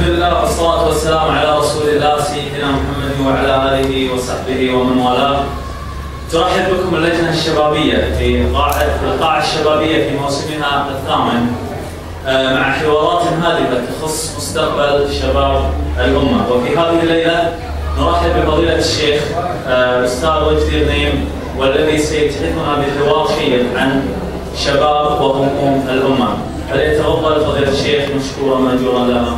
الحمد لله والصلاة والسلام على رسول الله سيدنا محمد وعلى آله وصحبه ومن والاه. ترحب بكم اللجنة الشبابية في القاعة الشبابية في موسمها الثامن مع حوارات هادفة تخص مستقبل شباب الأمة. وفي هذه الليلة نرحب بفضيلة الشيخ أستاذ وجدي الغنيم، والذي سيتحدثنا بحوار شيق عن شباب وهموم الأمة. فليتفضل فضيلة الشيخ مشكورا مأجورا لنا.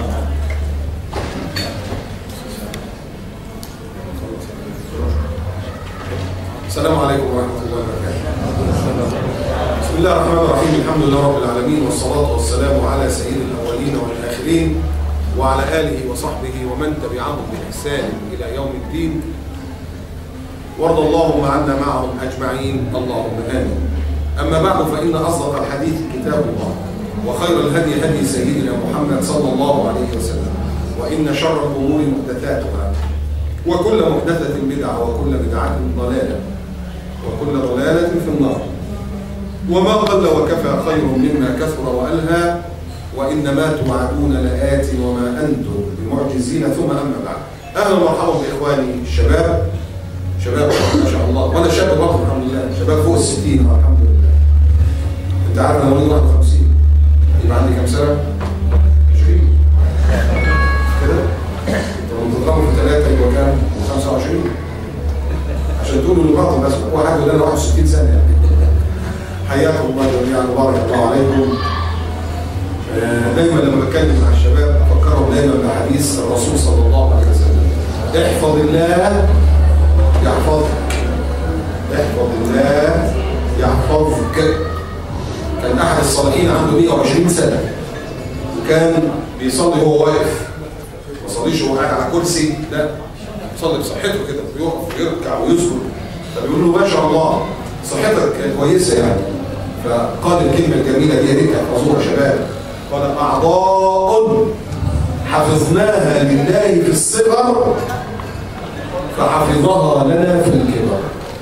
السلام عليكم ورحمة الله وبركاته. بسم الله الرحمن الرحيم، الحمد لله رب العالمين، والصلاة والسلام على سيد الأولين والآخرين وعلى آله وصحبه ومن تبعهم بإحسان إلى يوم الدين، وارض اللهم عنا معهم أجمعين، اللهم آمين. أما بعد، فإن أصدق الحديث كتاب الله، وخير الهدي هدي سيدنا محمد صلى الله عليه وسلم، وإن شر الأمور محدثاتها، وكل محدثة بدعة، وكل بدعة ضلالة، وكل ضلالة في النار. وما قل وكفى خير مما كثر وألهى، وإنما توعدون لآت وما أنتم بمعجزين. ثم أما بعد، أهلا ومرحبا بإخواني الشباب، شباب ما شاء الله، وأنا شاب برضه الحمد لله، شباب فوق ال60 الحمد لله. أنت عارف أنا مواليد 51، يبقى عندي كام سنة؟ 20 كده؟ طب تضربوا في 3 يبقى كام؟ 25 عشان تقولوا لبعض. بس واحد يقول لنا 61 سنة يعني. حياكم الله جميعا وبارك الله عليكم. دايما لما بتكلم مع الشباب افكرهم دايما بحديث الرسول صلى الله عليه وسلم: احفظ الله يحفظك، احفظ الله يحفظك. كان احد الصالحين عنده 120 سنة، وكان بيصلي وهو واقف، ما صليش وهو قاعد على كرسي، لا، يصلي بصحته كده، ويقف ويركع ويسجد. فبيقول له ما شاء الله صحتك كويسه يعني. فقال الكلمه الجميله دي، يا ريت تحفظوها يا شباب. قال: اعضاء حفظناها لله في الصغر فحفظها لنا في الكبر.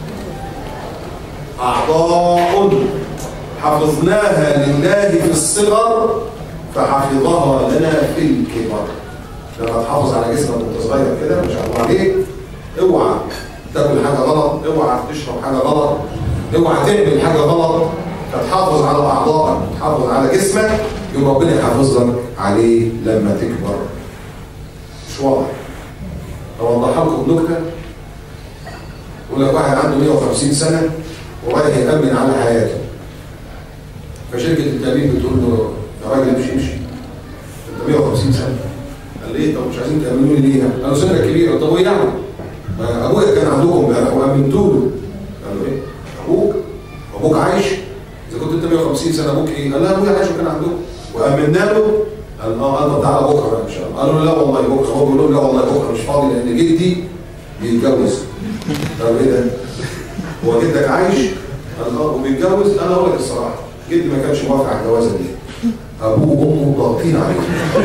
اعضاء حفظناها لله في الصغر فحفظها لنا في الكبر. لما تحافظ على جسمك وانت صغير كده ما شاء الله عليك، اوعى تاكل حاجه غلط، اوعى تشرب حاجه غلط، اوعى تعمل حاجه غلط. فتحافظ على اعضائك، تحافظ على جسمك، يبقى ربنا يحافظ لك عليه لما تكبر. مش واضح؟ اوضحها لكم بنكته. يقول لك واحد عنده 150 سنه ورايح يامن على حياته، فشركه التامين بتقول له: يا راجل امشي امشي، انت 150 سنه. قال ليه؟ طب مش عايزين تامنوني ليه؟ قالوا: سنه كبيره. طب وايه يعني؟ ما ابويا كان عندكم امبارح وامنتوا له. قالوا: ايه؟ ابوك عايش؟ اذا كنت انت 150 سنه ابوك ايه؟ قال: لا، ابويا عايش وكان عندكم وامنا له. قال: طب تعالى بكره بقى ان شاء الله. قالوا له: لا والله بكره. هو بيقول لهم: لا والله بكره مش فاضي لان جدي بيتجوز. طب ايه ده؟ هو جدك عايش؟ قال: اه وبيتجوز. انا اقول لك الصراحه، جدي ما كانش موافق على الجوازه دي، ابوه وامه ضاغطين عليه.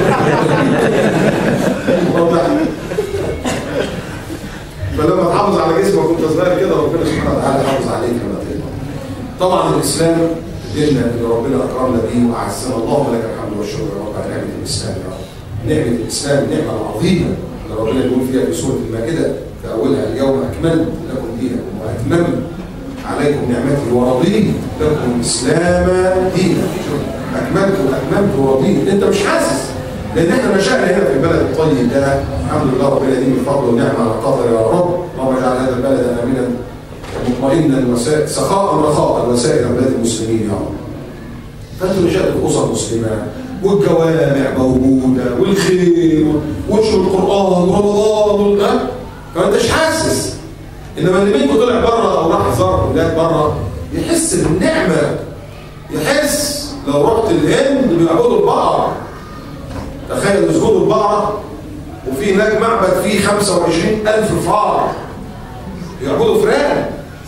فلما تحافظ على جسمك وانت صغير كده، ربنا سبحانه وتعالى يحافظ عليك لما تكبر. طبعا الاسلام ديننا اللي ربنا اكرمنا بيه واعزنا، اللهم لك الحمد والشكر يا رب على نعمه الاسلام يا رب. نعمه الاسلام نعمه عظيمه اللي ربنا يقول فيها في سوره المائده في اولها: اليوم اكملت لكم دينكم واتممت عليكم نعمتي ورضيت لكم الاسلام دينا. اكملت واتممت ورضيت. انت مش حاسس، لان احنا نشأنا هنا في البلد الطيب ده، الحمد لله ربنا يديم الفضل والنعمه على قدر يا رب. اللهم اجعل هذا البلد امنا مطمئنا سخاء رخاء وسائر بلاد المسلمين يا رب. فانتم نشأتوا في اسر مسلمه، والجوامع موجوده، والخير ونشر القران ورمضان، فما انتش حاسس. انما اللي منكم طلع بره او راح زار بلاد بره يحس بالنعمه، يحس. لو رحت الهند بيعبدوا البقر، تخيل يسجدوا البقره، وفي هناك معبد فيه 25,000 فار يعبدوا فئران.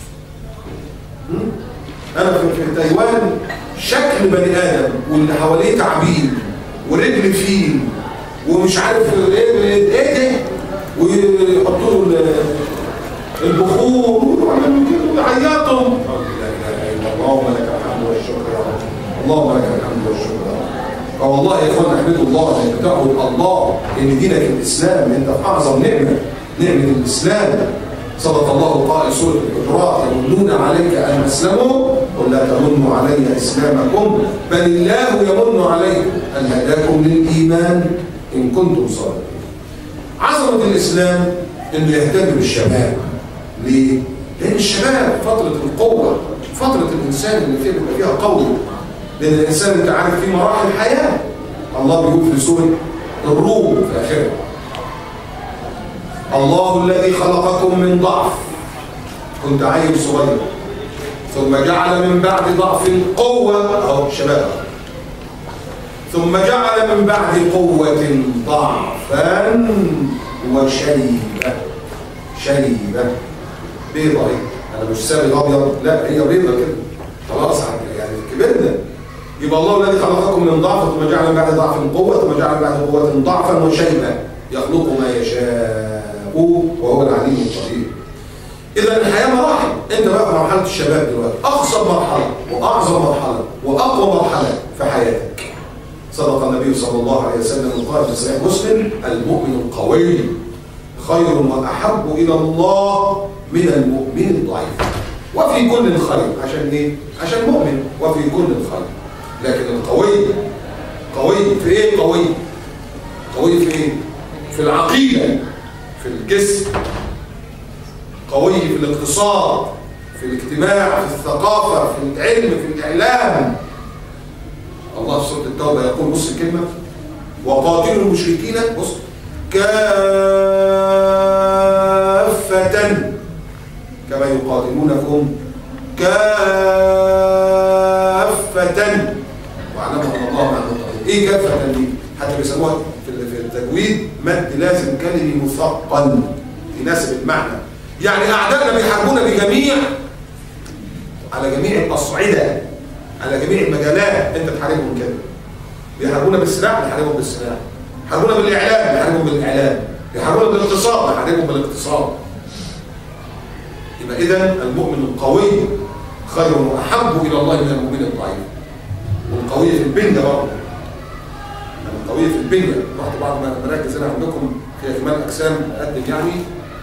انا في تايوان شكل بني ادم واللي حواليه تعابين ورجل فيل ومش عارف ايه ده، ويحطوا له البخور ويعيطوا. اللهم لك الحمد والشكر يا رب، اللهم لك الحمد والشكر يا رب. فوالله يا اخوان احمدوا الله انك تعبد الله، ان دينك الاسلام، انت في اعظم نعمه، نعمه الاسلام. صدق الله قائل سوره الحجرات: يمنون عليك ان اسلموا قل لا تمنوا علي اسلامكم بل الله يمن عليكم ان هداكم للايمان ان كنتم صادقين. عظمه الاسلام انه يهتم بالشباب. ليه؟ لان الشباب فتره القوه، فتره الانسان اللي فيها بيبقى فيها قوي، لان الانسان انت عارف في مراحل حياه. الله بيقول في سوره الروم في اخرها: الله الذي خلقكم من ضعف، كنت عيل صغير، ثم جعل من بعد ضعف قوة، أهو شباب، ثم جعل من بعد قوة ضعفا وشيبة. شيبة بيضة هي، أنا مش سامي أبيض، لا هي بيضة كده خلاص يعني كبرنا. يبقى الله الذي خلقكم من ضعف ثم جعل من بعد ضعف قوة ثم جعل من بعد قوة ضعفا وشيبة يخلق ما يشاء وهو العليم القدير. إذا الحياة مراحل، أنت بقى في مرحلة الشباب دلوقتي، أقصر مرحلة وأعظم مرحلة وأقوى مرحلة في حياتك. صدق النبي صلى الله عليه وسلم قال في صحيح مسلم: المؤمن القوي خير وأحب إلى الله من المؤمن الضعيف. وفي كل خير، عشان إيه؟ عشان مؤمن، وفي كل خير. لكن القوي قوي في إيه؟ قوي في إيه؟ في العقيدة، في الجسم، قوي في الاقتصاد، في الاجتماع، في الثقافة، في العلم، في الإعلام. الله في سورة التوبة يقول، بص الكلمة: وقاتلوا المشركين بص كافة كما يقاتلونكم كافة واعلموا أن الله مع المتقين. إيه كافة دي؟ حتى بيسموها في التجويد مد لازم كلمي مثقل يناسب المعنى. يعني أعدائنا بيحاربونا بجميع، على جميع الأصعدة، على جميع المجالات. أنت تحاربهم كده. بيحاربونا بالسلاح، بيحاربهم بالسلاح. بيحاربونا بالإعلام، بيحاربهم بالإعلام. بيحاربونا بالاقتصاد، بيحاربهم بالاقتصاد. يبقى إذن المؤمن القوي خير وأحب إلى الله من المؤمن الضعيف. والقوي في البنية برضه. القوي في البنية. رحت بعض المراكز هنا عندكم في كمال أجسام أقدم يعني.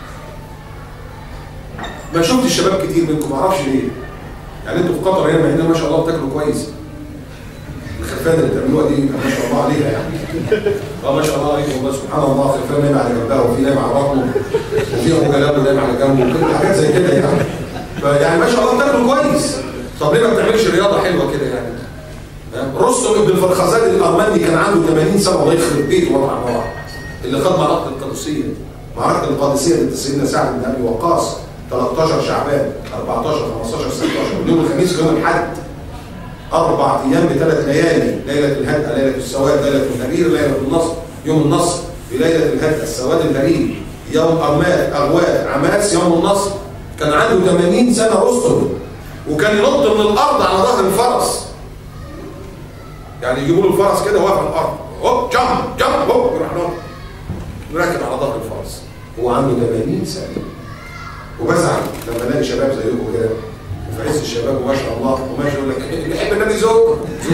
ما شفت الشباب كتير منكم، ما اعرفش ليه. يعني انتوا في قطر هنا هنا ما شاء الله بتاكلوا كويس. الخرفان اللي بتعملوها دي ما شاء الله عليها يعني. ما شاء الله عليكم والله سبحان الله. خرفان نايم على جنبها، وفي نايم على بطنه، وفي ابو كلام نايم على جنبه، وكل حاجات زي كده يعني. فيعني ما شاء الله بتاكلوا كويس. طب ليه ما بتعملش رياضه حلوه كده يعني؟ رستم ابن الفرخزاد الارمني كان عنده 80 سنه، الله يخرب بيته وضع الله، اللي خد معركه القادسيه. معركه القادسيه ضد سيدنا سعد بن ابي وقاص 13 شعبان 14 15 16 يوم الخميس يوم الاحد. 4 ايام ب3 ليالي، ليله الهدأ، ليله السواد، ليله الهرير، ليله النصر، يوم النصر بليله الهدأ، السواد، الهرير، يوم ارماد، اغواد، عماس، يوم النصر. كان عنده 80 سنه رستم، وكان ينط من الارض على ظهر الفرس. يعني يجيبوا له الفرس كده واقف على الارض، هوب جمب هوب يروح راكب على ظهر الفرس. هو عنده 80 سنه. وبزعل لما الاقي شباب زيكم كده وفي عز الشباب وما شاء الله وماشي يقول لك اللي يحب النبي زوج.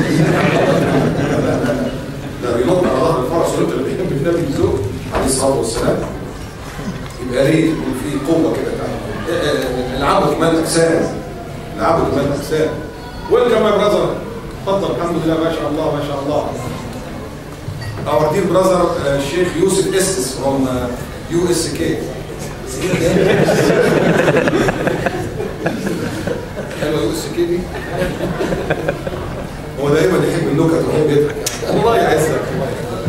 لا بينط على ظهر الفرس وانت اللي بيحب النبي زوج عليه الصلاه والسلام. يبقى ريت يكون في قوه كده. العبوا كمال اجسام، العبوا كمال اجسام. ويلكم يا براذر، اتفضل. الحمد لله ما شاء الله ما شاء الله. Our dear brother الشيخ يوسف Estes from USK. حلوه USK دي. هو دايما يحب النكت وهو بيضحك. الله يعزك، الله يخليك.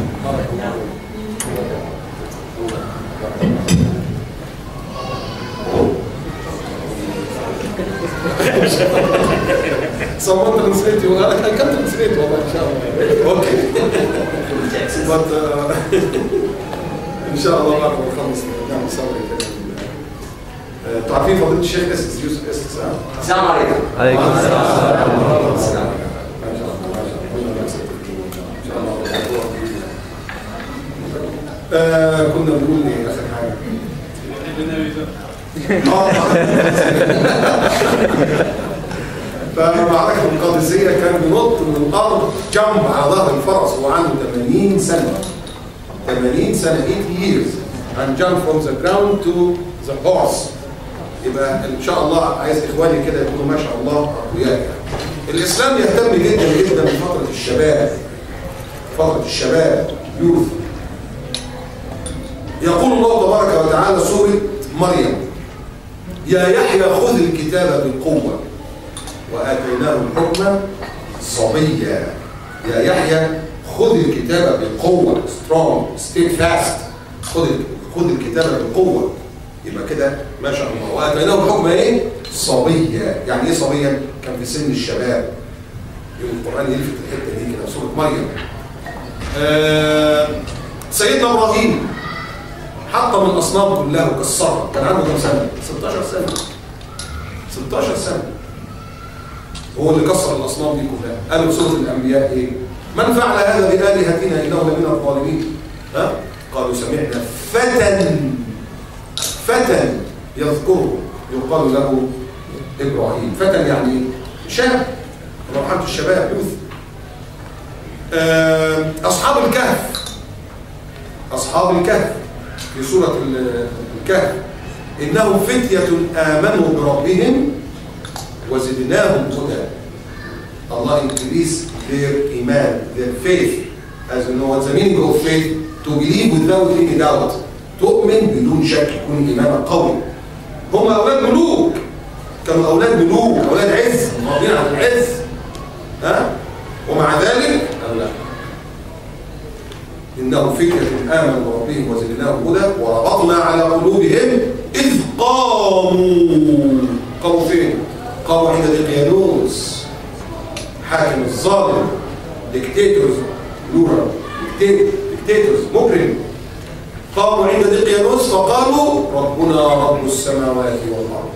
Someone translate you. I can translate والله إن شاء الله. Okay. But إن شاء الله بعد ما نخلص نعمل صبر كده. انتوا عارفين فضيلة الشيخ اسس يوسف اسس ها؟ السلام عليكم. عليكم السلام. كنا بنقول ايه اخر حاجه؟ فمعركة القادسية كان بينط من الأرض جنب على ظهر الفرس وهو عنده 80 سنة. 80 سنة 8 years and jump from the ground to the horse. يبقى إن شاء الله عايز إخواني كده يكونوا ما شاء الله أقوياء يعني. الإسلام يهتم جدا جدا بفترة الشباب. فترة الشباب يوث. يقول الله تبارك وتعالى سورة مريم: يا يحيى خذ الكتاب بقوة وآتيناه الحكم صبيا. يا يحيى خذ الكتاب بقوة، strong, stay fast. خذ الكتاب بقوة. يبقى كده ما شاء الله. وآتيناه الحكم ايه؟ صبيا. يعني ايه صبيا؟ كان في سن الشباب. يوم القرآن يلفت الحتة دي كده في سورة مريم. سيدنا إبراهيم حط من الأصنام كلها وكسرها. كان عنده كم سنة؟ 16 سنة. 16 سنة. هو اللي كسر الأصنام دي كلها. قالوا في سورة الأنبياء إيه؟ من فعل هذا بآلهتنا إنه لمن الظالمين. ها؟ قالوا سمعنا فتى يذكره يقال له إبراهيم. فتى يعني شاب، مرحلة الشباب يوث. أصحاب الكهف في سورة الكهف: إنهم فتية آمنوا بربهم وزدناهم هدى. Allah increase their iman, their faith. As you know what's the meaning of faith? To believe without any doubt. تؤمن بدون شك، يكون إيمانك قوي. هم أولاد ملوك، كانوا أولاد ملوك، أولاد عز، راضين عن العز. ومع ذلك قالوا لا. إنهم فتية آمنوا بربهم وزدناهم هدى وربطنا على قلوبهم إذ قاموا فين؟ قاموا عند دقيانوس حاكم الظالم، ديكتاتورز، لورا، ديكتاتورز، مجرم. قاموا عند دقيانوس فقالوا ربنا رب السماوات والأرض.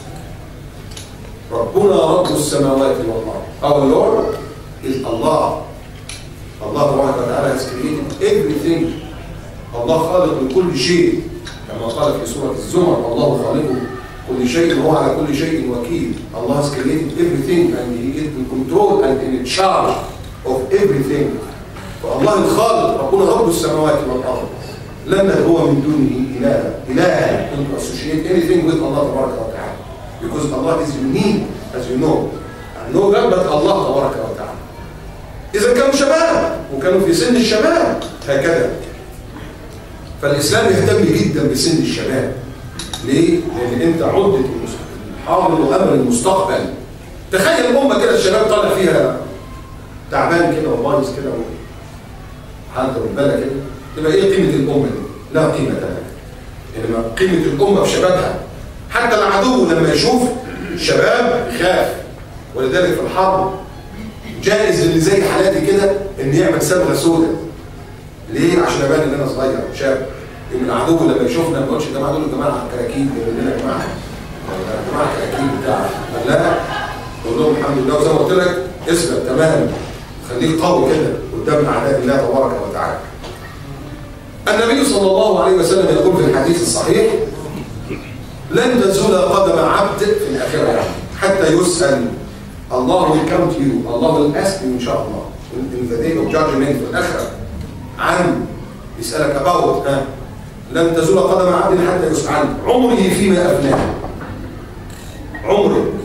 ربنا رب السماوات والأرض. Our Lord is Allah. الله تبارك وتعالى has created everything. الله خالق لكل شيء كما قال في سورة الزمر: الله خالق كل شيء وهو على كل شيء وكيل. Allah has created everything and He is in control and in charge of everything. فالله الخالق ربنا رب السماوات والأرض. لم هو من دونه إلها. Don't associate anything with Allah تبارك وتعالى because Allah is unique as you know. And no God but Allah تبارك وتعالى. إذا كانوا شباب وكانوا في سن الشباب هكذا. فالإسلام يهتم جدا بسن الشباب. ليه؟ لأن أنت عدة الحاضر وأمر المستقبل. تخيل الأمة كده الشباب طالع فيها تعبان كده وبايظ كده وحالته بالبلة كده، تبقى إيه قيمة الأمة دي؟ لا قيمة لها. إنما قيمة الأمة بشبابها. حتى العدو لما يشوف الشباب يخاف. ولذلك في الحرب جائز اللي زي حالاتي كده ان يعمل صبغه سوداء. ليه؟ عشان ابان ان انا صغير شاب. يوم العدو لما يشوفنا ما يقولش جماعه دول جماعه كراكيب، يقول لنا يا جماعه كراكيب بتاع لا، نقول لهم الحمد لله. وزي ما قلت لك اثبت تمام، خليك قوي كده قدام اعداء الله تبارك وتعالى. النبي صلى الله عليه وسلم يقول في الحديث الصحيح: لن تزول قدم عبد في الاخره يعني حتى يسال. Allah will come to you. Allah will ask you إن شاء الله in the day of judgment في الآخرة عن يسألك about لن تزول قدم عبد حتى يسأل عن عمره فيما أفناه. عمره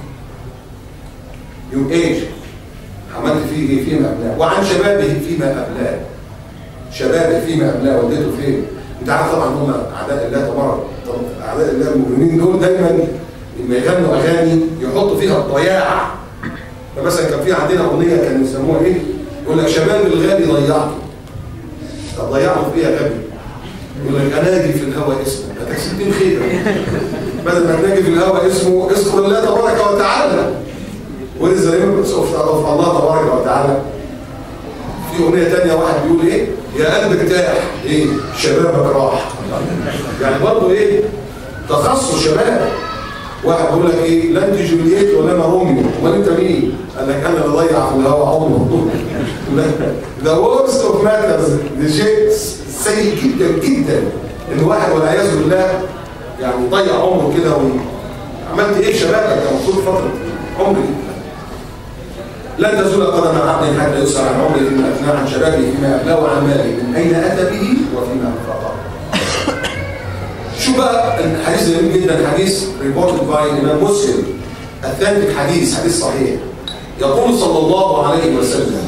your age عملت فيه فيما أفناه، وعن شبابه فيما أبلاه. شبابه فيما أبلاه وديته فين؟ أنت عارف طبعا هم أعداء الله تبارك. أعداء الله المؤمنين دول دايما لما يغنوا أغاني يحطوا فيها الضياع. فمثلا كان في عندنا أغنية كانوا يسموها إيه؟ يقول لك شباب الغالي ضيعته. طب ضيعته فيها غبي. يقول لك أناجي في الهوى اسمه، هتك 60 خيرة. بدل ما تناجي في الهوى اسمه اذكر الله تبارك وتعالى. وإذا remembrance of الله تبارك وتعالى. في أغنية تانية واحد بيقول إيه؟ يا قلب ارتاح، إيه؟ شبابك راح. يعني برضه إيه؟ تخصص شباب. واحد بيقول لك ايه؟ لا انت جولييت ولا انا روميو، امال انت مين؟ قال لك انا اللي ضيع في الهواء عمره. ذا ورست اوف ماترز، ده شيء سيء جدا جدا ان واحد والعياذ بالله يعني ضيع عمره كده. عملت ايه في شبابك؟ ده المفروض فتره عمر لن تزول قدم عبد حتى يسأل عن عمره فيما أفناه، عن شبابه فيما أبلاه، وعن ماله من أين أتى به وفيما أنفقه. شو بقى الحديث جميل جدا، حديث ريبورتد باي الإمام مسلم، الثاني حديث صحيح. يقول صلى الله عليه وسلم: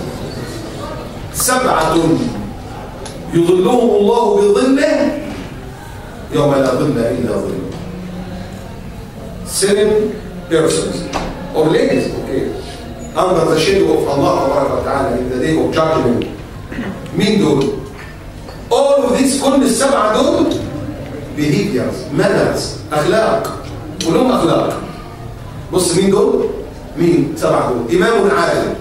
7 يظلهم الله بظله يوم لا ظل إلا ظله. 7 persons or ladies, okay, under the shadow of Allah Ta'ala in the day of judgment. مين دول؟ all of this، كل ال7 دول behaviors، manners، أخلاق، كلهم أخلاق. بص مين دول؟ مين 7 دول؟ إمام عادل،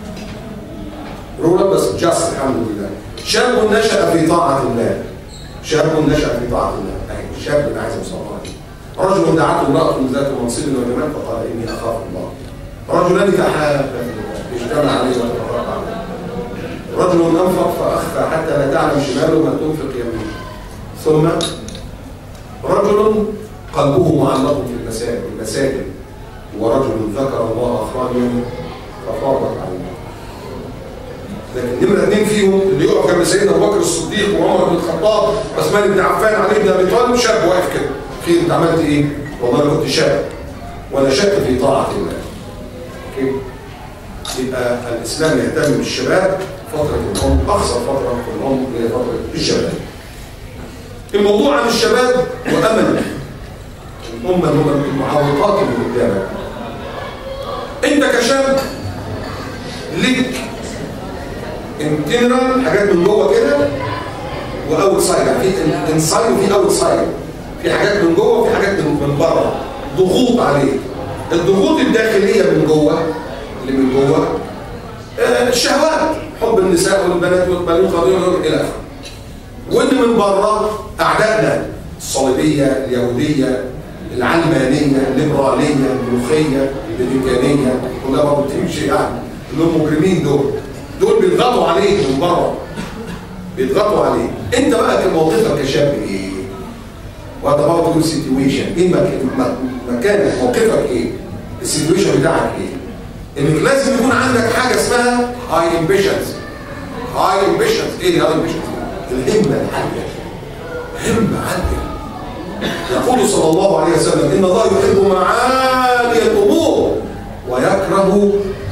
رولة بس جاست الحمد لله. شاب نشأ في طاعة الله، شاب نشأ في طاعة الله، أي شاب اللي عايز يوصل له. رجل دعته امرأة ذات منصب وجمال فقال إني أخاف الله. رجلان تحابا اجتمع عليه وتفرقا عليه. رجل أنفق فأخفى حتى لا تعلم شماله ما تنفق يمينه. ثم رجل قلبه معلق في المساجد، ورجل ذكر الله خاليا ففاضت عينه. لكن نمرة 2 فيهم اللي يقف جنب سيدنا أبو بكر الصديق وعمر بن الخطاب وعثمان بن عفان علي بن أبي طالب، شاب واقف كده. خير انت عملت ايه؟ والله انا كنت شاب وانا شاب في طاعه الله. اوكي؟ يبقى الاسلام يهتم بالشباب فتره العمر، اقصر فتره في العمر هي فتره الشباب. الموضوع عن الشباب وامل الامه اللي هم المعوقات اللي قدامك. انت كشاب ليك انترنال حاجات من جوه كده واوت سايد، يعني في انسايد وفي اوت سايد، في حاجات من جوه وفي حاجات من بره، ضغوط عليك. الضغوط الداخليه من جوه، اللي من جوه الشهوات، حب النساء والبنات والبنون الى اخره. واللي من بره اعدائنا الصليبيه، اليهوديه، العلمانيه، الليبراليه، الملوخيه، الامريكانيه، كلها برضه بتمشي يعني. اللي هم مجرمين دول بيضغطوا عليك من بره، بيضغطوا عليك. انت بقى موقفك كشاب ايه؟ وهذا برضه السيتويشن، ايه مكانك، موقفك ايه؟ السيتويشن بتاعك ايه؟ انك لازم يكون عندك حاجه اسمها هاي امبيشنز. هاي امبيشنز، ايه هاي امبيشنز؟ الهمه العاليه، همه عاليه. يقول صلى الله عليه وسلم: ان الله يحب معالي الامور ويكره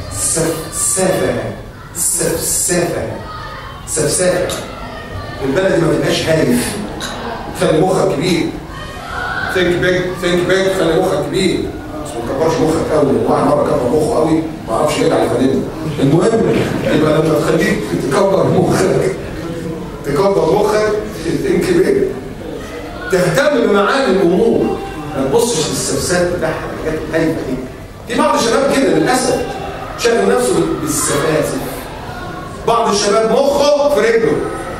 سفسافه. البلد ما تبقاش هايف، خلي مخك كبير. ثينك بيج، خلي مخك كبير، بس ما تكبرش مخك قوي. واحد مره كبر مخه قوي ما عرفش يرجع لفنانه. المهم يبقى لما تخليك تكبر مخك ثينك بيج، تهتم بمعاني الامور، ما تبصش للسفسات بتاعها، الحاجات الهايفه دي. في بعض الشباب كده للاسف شاغل نفسه بالسفاسف. بعض الشباب مخه في رجله،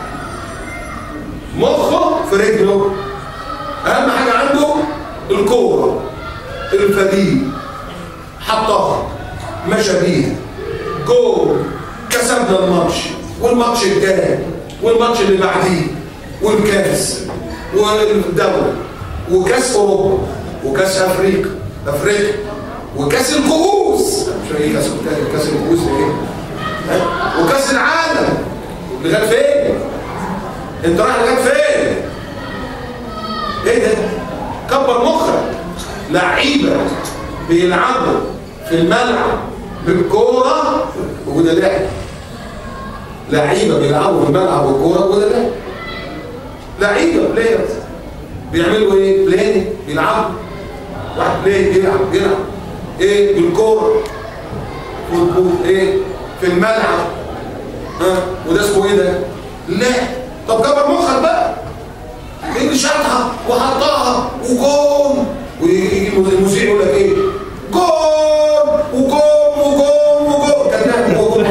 اهم حاجه عنده الكوره، الفديد، حطها، مشى بيها، جول، كسبنا الماتش، والماتش الجاي، والماتش اللي بعديه، والكاس، والدوري، وكاس اوروبا، وكاس افريقيا، وكاس الكؤوس. مش ايه كاس الكؤوس ايه؟ وكاس العالم. لغايه فين؟ انت رايح لغايه فين؟ ايه ده؟ كبر مخك. لعيبه بيلعبوا في الملعب بالكوره وده لعب. لعيبه بيلعبوا في الملعب بالكوره وده لعب. لعيبه بلايرز بيعملوا ايه؟ بلاي، بيلعبوا. واحد بلاي بيلعب ايه؟ بالكوره، فوتبول، ايه؟ في الملعب. وده اسمه ايه ده؟ لعب. طب كبر مخك بقى. ايه اللي شاطها وحطها وجون، ويجي المذيع يقول لك ايه؟ جون وجون. كان جول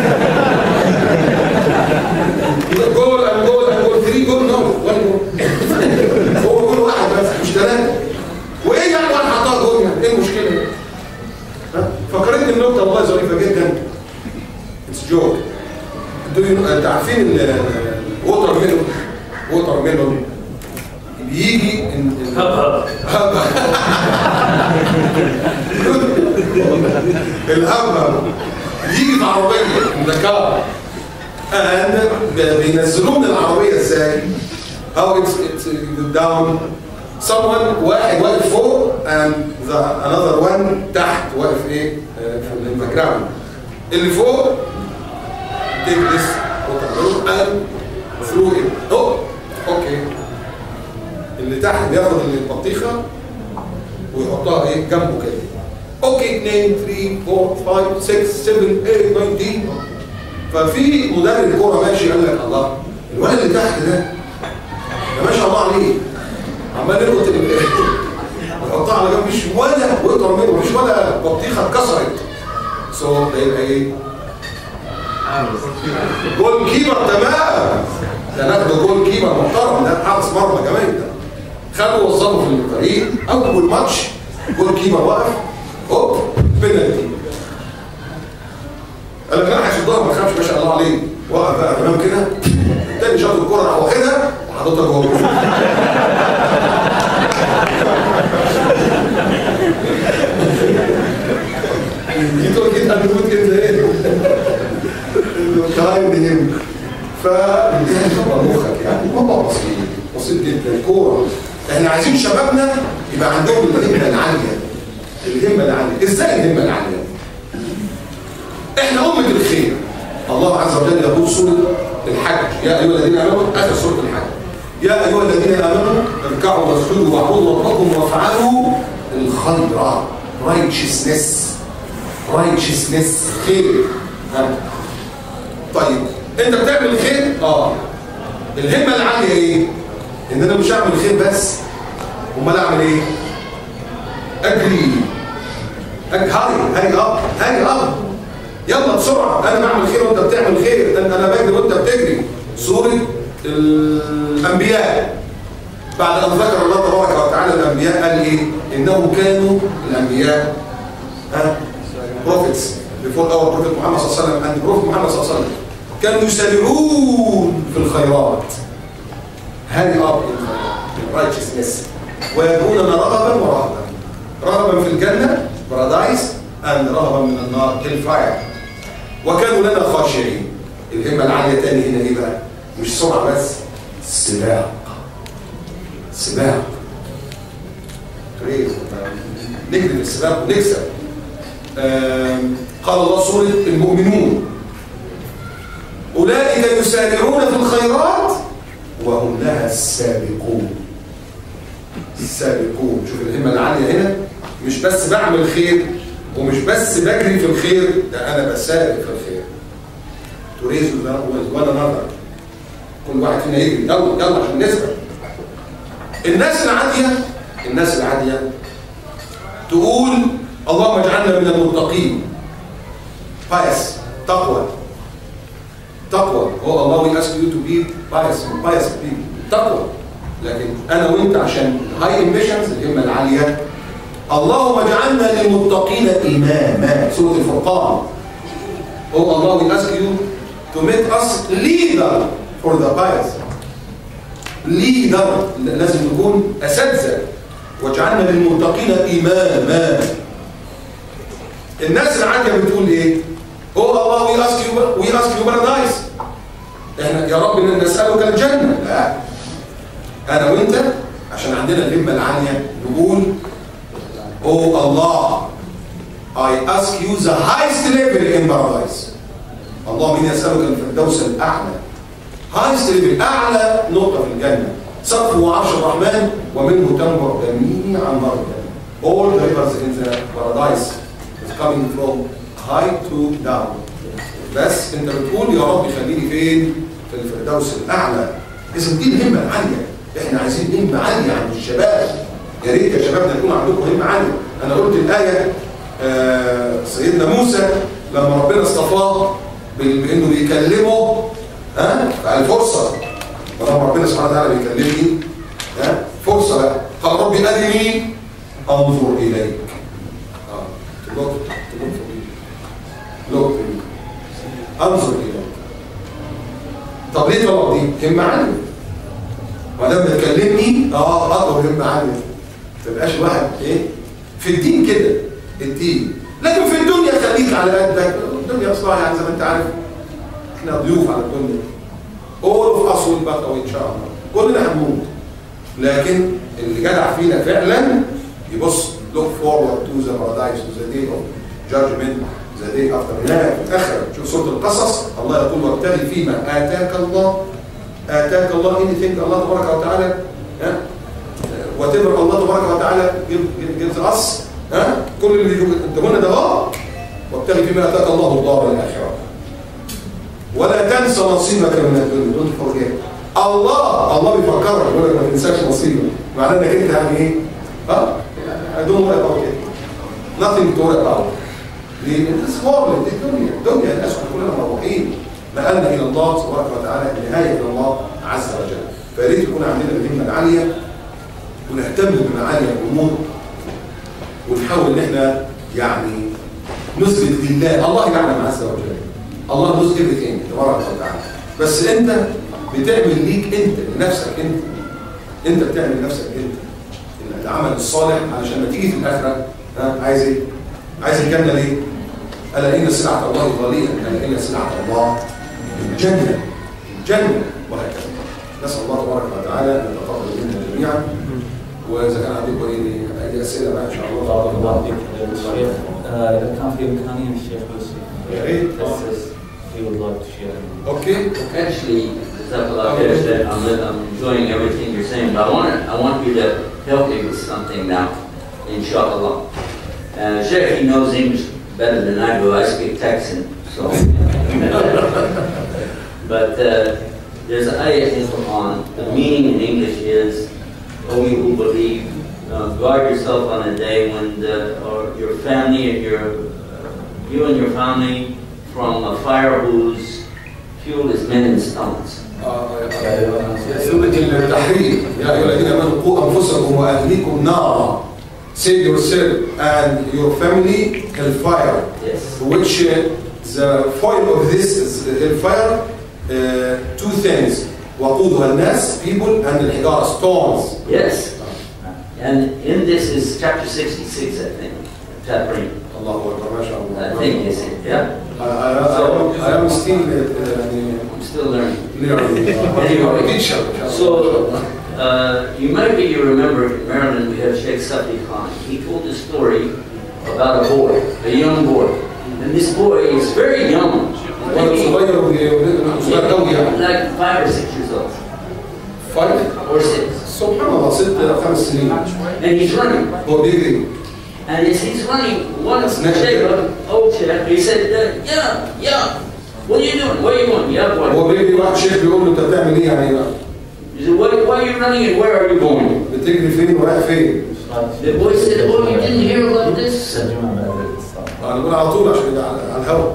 3 جول نو، هو جول واحد بس مش 3. وايه يعني واحد حطها جول؟ يعني ايه المشكله؟ فكرتني النكته والله ظريفه جدا. اتس جوك. انتوا عارفين ووتر ميلون بيجي الهبه يجي في عربيه ذكاء بينزلوه من العربيه ازاي؟ how it's down someone واحد واقف فوق and another one تحت واقف ايه في الباك جراوند. اللي فوق take this and through it. اوكي. اللي تحت بياخد البطيخه ويحطها ايه جنبه كده. اوكي 2 3 4 5 6 7 8 9 10. ففي مدرب كوره ماشي قال لك الله الولد اللي تحت ده ما شاء الله عليه عمال يلقط ويحطها على جنب مش ولا ويقطر منه مش ولا بطيخه اتكسرت. ده يبقى ايه؟ جول كيبر تمام. ده ناخده جول كيبر محترم ده حارس مرمى كمان ده. خدوا وصلوا في الفريق اول ماتش جول كيبر وقف بنالتي. قال لك لا هيصدها ما تخافش ما شاء الله عليه. وقف بقى تمام كده. التاني شاط الكوره راح واخدها وحاططها جوه. يقول كده انا كنت كده ايه؟ كاين فدي خبر مخك يعني موضوع بسيط جدا. الكوره احنا عايزين شبابنا يبقى عندهم الهمه العاليه. الهمه العاليه ازاي الهمه العاليه؟ احنا امه الخير. الله عز وجل يقول سوره الحج يا ايها الذين امنوا اخر سوره الحج يا ايها الذين امنوا اركعوا واسجدوا واعبدوا ربكم وافعلوا الخير righteousness خير. طيب انت بتعمل الخير؟ الهمه العاليه ايه؟ ان انا مش هعمل خير بس امال اعمل ايه؟ اجري هاري اب يلا بسرعه انا بعمل خير وانت بتعمل خير انا بجري وانت بتجري. سوره الانبياء بعد ان ذكر الله تبارك وتعالى الانبياء قال ايه؟ انهم كانوا الانبياء prophets before our prophet محمد صلى الله عليه وسلم and prophet محمد صلى الله عليه وسلم كانوا يسارعون في الخيرات هاري اب in righteousness ويدعوننا رغبا في الجنه paradise and رغبا من النار hellfire وكانوا لنا خاشعين. الهمه العاليه تاني هنا ايه بقى؟ مش سرعه بس سباق نجري في السباق ونكسب. قال الله سورة المؤمنون أولئك يسارعون في الخيرات وهم لها السابقون. شوف الهمة العالية هنا مش بس بعمل خير ومش بس بجري في الخير ده أنا بسارع في الخير. تريز ولا نظر كل واحد فينا يجري يلا عشان نسبق. الناس العادية تقول اللهم اجعلنا من المتقين. pious تقوى هو الله we ask you to be pious people تقوى. لكن انا وانت عشان هاي امبيشنز الهمه العاليه اللهم اجعلنا للمتقين اماما. سوره الفرقان هو الله we ask you to make us leader for the pious. لازم نكون اساتذه واجعلنا للمتقين اماما. الناس العادية بتقول ايه؟ الله we ask you paradise. احنا يا رب نسألك الجنة. لا انا وانت عشان عندنا الهمة العالية نقول الله I ask you the highest level in paradise. الله من يسألك الفردوس الأعلى. highest level أعلى نقطة في الجنة. سقفه عرش الرحمن ومنه تنبع جميع أنهار الجنة. all the rivers in the paradise coming from high to down. بس انت بتقول يا رب خليني فين؟ في الفردوس الاعلى. اذا دي الهمه العاليه. احنا عايزين همه عاليه عند الشباب. يا ريت يا شبابنا يكون عندكم همه عاليه. انا قلت الايه سيدنا موسى لما ربنا اصطفاه بانه بيكلمه فالفرصه طالما ربنا سبحانه وتعالى بيكلمني فرصه بقى. قال ربي ارني انظر اليك. انظر اليك. طب ليه طلب دي؟ همه عاليه. ما دام بتكلمني اطلب همه عاليه. ما تبقاش واحد ايه؟ في الدين كده الدين، لكن في الدنيا خليك على قدك. الدنيا اصلا يعني زي ما انت عارف احنا ضيوف على الدنيا. all of us will pass away ان شاء الله، كلنا هنموت. لكن اللي جدع فينا فعلا يبص look forward to the paradise, to the day of judgment, the day after. هناك في الاخر شوف سوره القصص الله يقول وابتغي فيما اتاك الله، اتاك الله anything الله تبارك وتعالى whatever الله تبارك وتعالى gives us كل اللي قدامنا ده وابتغي فيما اتاك الله الدار الاخره ولا تنسى نصيبك من الدنيا. don't forget. الله بيفكرك يقول لك ما تنساش نصيبك، معناه انك انت يعني ايه؟ I don't worry about it. nothing to worry about. ليه؟ this world دي الدنيا الناس كلنا مروحين، مآلنا الى الله تبارك وتعالى، النهايه الى الله عز وجل. فيا ريت يكون عندنا الهمه العاليه ونهتم بمعاني الامور ونحاول ان احنا يعني نثبت لله. الله يعلم عز وجل، الله knows everything تبارك وتعالى، بس انت بتعمل ليك انت لنفسك، انت بتعمل لنفسك انت العمل الصالح علشان ما تيجي في الاخره عايز ايه؟ عايز الجنه ليه؟ الا ان سلعه الله غاليه، الا ان سلعه الله الجنه وهكذا. نسال الله تبارك وتعالى ان يتقبل منا جميعا. واذا كان عندكم اي اسئله بقى ان شاء الله بارك الله فيك الشيخ. اذا كان في امكانيه الشيخ يوسف يا ريت he would like to share. Okay. Actually, I'm enjoying everything you're saying, but I want you to help me with something now, inshallah. Sheikh, he knows English better than I do. I speak Texan, so. But there's an ayah in Quran. The meaning in English is, "O you who believe, guard yourself on a day when your family and you and your family from a fire whose fuel is men and stones." سورة التحريم يا أيها الذين آمنوا قوا أنفسكم وأهليكم نارا. Save yourself and your family hellfire. Yes. Which the foil of this is hellfire. Two things. وقودها الناس, people, and الحجارة, stones. Yes. And in this is chapter 66, I think. Chapter 8. الله أكبر ما شاء الله. I think is it, yeah? I am still I'm still learning. anyway. Teacher. So, you remember in Maryland we have Sheikh Safi Khan. He told a story about a boy, a young boy. And this boy is very young. Like 5 or 6 years old. 5 or 6. سبحان الله 6 5 سنين. And he's running. هو بيجري. And as he's running, one Sheikh, old Sheikh, he said, yeah. What are you doing? Where are you going? Yeah, what? هو بيجري واحد شيخ بيقول له انت بتعمل ايه يعني بقى؟ He said, why are you running and where are you going? بتجري فين ورايح فين؟ The boy said, oh, you didn't hear about this? انا بقول على طول عشان يبقى على الهواء.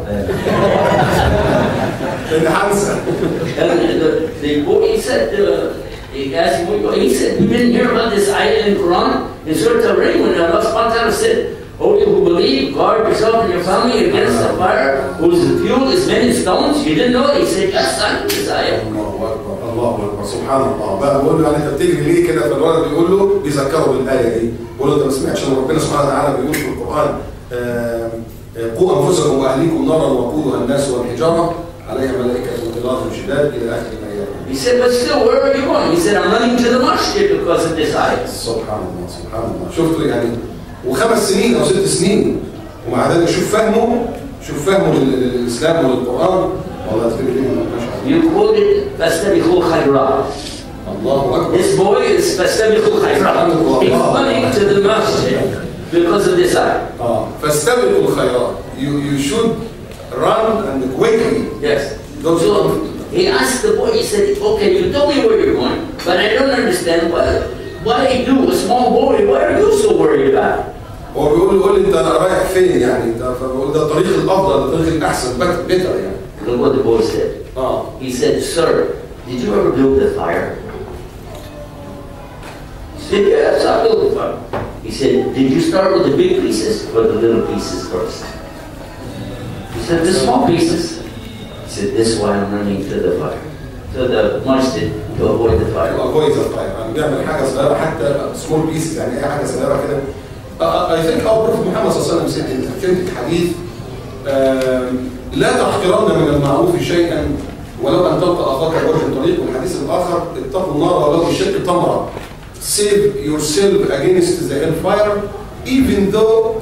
لان هنسى. And the boy said, he asked him, he said, you didn't hear about this ayah in Quran? In Surah Al-Rim, when Allah subhanahu wa ta'ala said, "O you who believe, guard yourself and your family against the fire whose fuel is many stones." You didn't know it? He said, yes, I know this ayah. الله أكبر سبحان الله. بقى بقول له يعني انت بتجري ليه كده؟ فالولد بيقول له بيذكره بالايه دي، بيقول له انت ما سمعتش ان ربنا سبحانه وتعالى بيقول في القران قوا انفسكم واهليكم نارا وقودها الناس والحجاره عليها ملائكه غلاظ شداد الى اخر الايات. He said, but still, where are you going? He said, I'm running to the masjid because of this ayah. سبحان الله سبحان الله. شفتوا يعني و5 سنين او 6 سنين ومع ذلك شوف فهمه للاسلام وللقران. والله تبارك ما شاء الله. You quoted فاستبقوا الخيرات. الله اكبر. This boy is فاستبقوا الخيرات. He's running to the masjid because of this ayah. فاستبقوا الخيرات. You should run and quickly. Yes. So he asked the boy. He said, "Okay, you told me where you're going, but I don't understand why you, a small boy, why are you so worried about it?" هو بيقول له انت رايح فين يعني؟ فبقول ده الطريق الافضل، الطريق الاحسن، better يعني. Look what the boy said. He said, "Sir, did you ever build a fire?" He said, "Yes, I built a fire." He said, "Did you start with the big pieces or the little pieces first?" He said, "The small pieces." He said, "This is why I'm running to the fire, to the masjid to avoid the fire." avoid the fire. يعني بيعمل حاجه صغيره حتى small pieces يعني اي حاجه صغيره كده. I think our Prophet Muhammad صلى الله عليه وسلم said in authentic hadith لا تحقرن من المعروف شيئا ولو أن تلقى أخاك بوجه طريق. والحديث الآخر اتقوا النار ولو بشق تمرة. Save yourself against the hellfire even though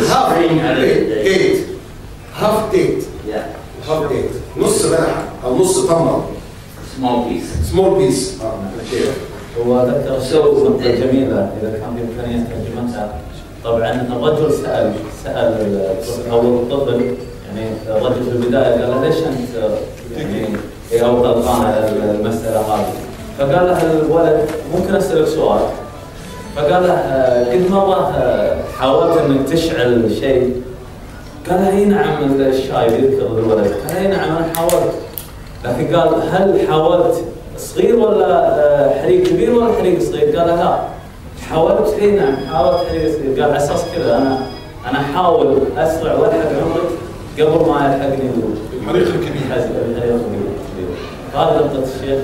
half date نص بلحة أو نص تمرة. small piece. هو ذكر نقطة جميلة إذا كان بإمكانية ترجمتها. طبعا الرجل سأل أو الطفل، يعني الرجل في البداية قال ليش أنت يعني أو غلطان على المسألة هذه؟ فقال له الولد ممكن أسألك سؤال؟ فقال له قد مرة حاولت أنك تشعل شيء؟ قال له اي نعم الشاي، بيذكر الولد قال اي نعم انا حاولت، لكن قال هل حاولت صغير ولا حريق كبير ولا حريق صغير؟ قال لا حاولت اي نعم حاولت حريق صغير. قال على اساس كذا انا احاول اسرع والحق عمرك قبل ما يلحقني الحريق الكبير. هذا نقطة الشيخ.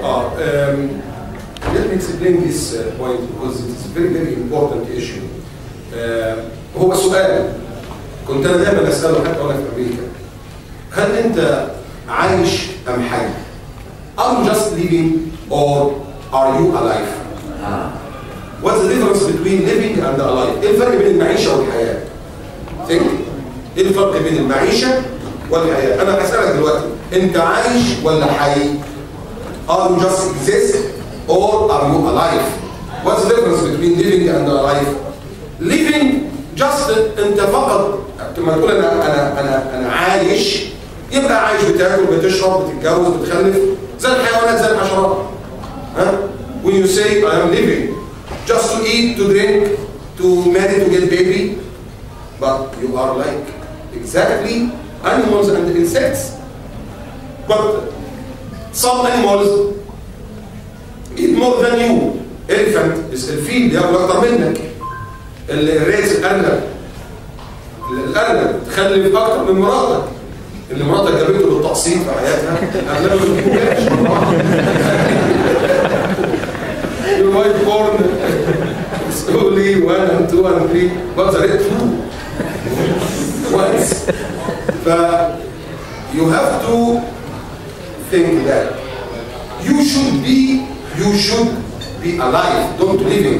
Let me explain this point because it is a very important issue. هو سؤال كنت أنا دائما أسأله حتى وأنا في أمريكا، هل أنت عايش أم حي؟ Are you just living or are you alive? What's the difference between living and alive? إيه الفرق بين المعيشة والحياة؟ Think. إيه الفرق بين المعيشة والحياة؟ أنا هسألك دلوقتي، أنت عايش ولا حي؟ Are you just exist or are you alive? What's the difference between living and alive? Living just انت فقط لما تقول انا عايش، يبقى عايش بتاكل بتشرب بتتجوز بتخلف زي الحيوانات زي الحشرات. ها؟ When you say I am living just to eat, to drink, to marry, to get baby, but you are like exactly animals and insects. But some animals eat more than you. Elephant is الفيل بياكل اكتر منك. الريس الأرنب تخلف أكتر من مراتك، اللي مراتك جابته بالتقسيط في حياتها أغلبها ما بتجيبهاش مرة واحدة. Your wife born slowly 1 and 2 and 3 but the rate 2 once. You have to think that you should be alive, don't living.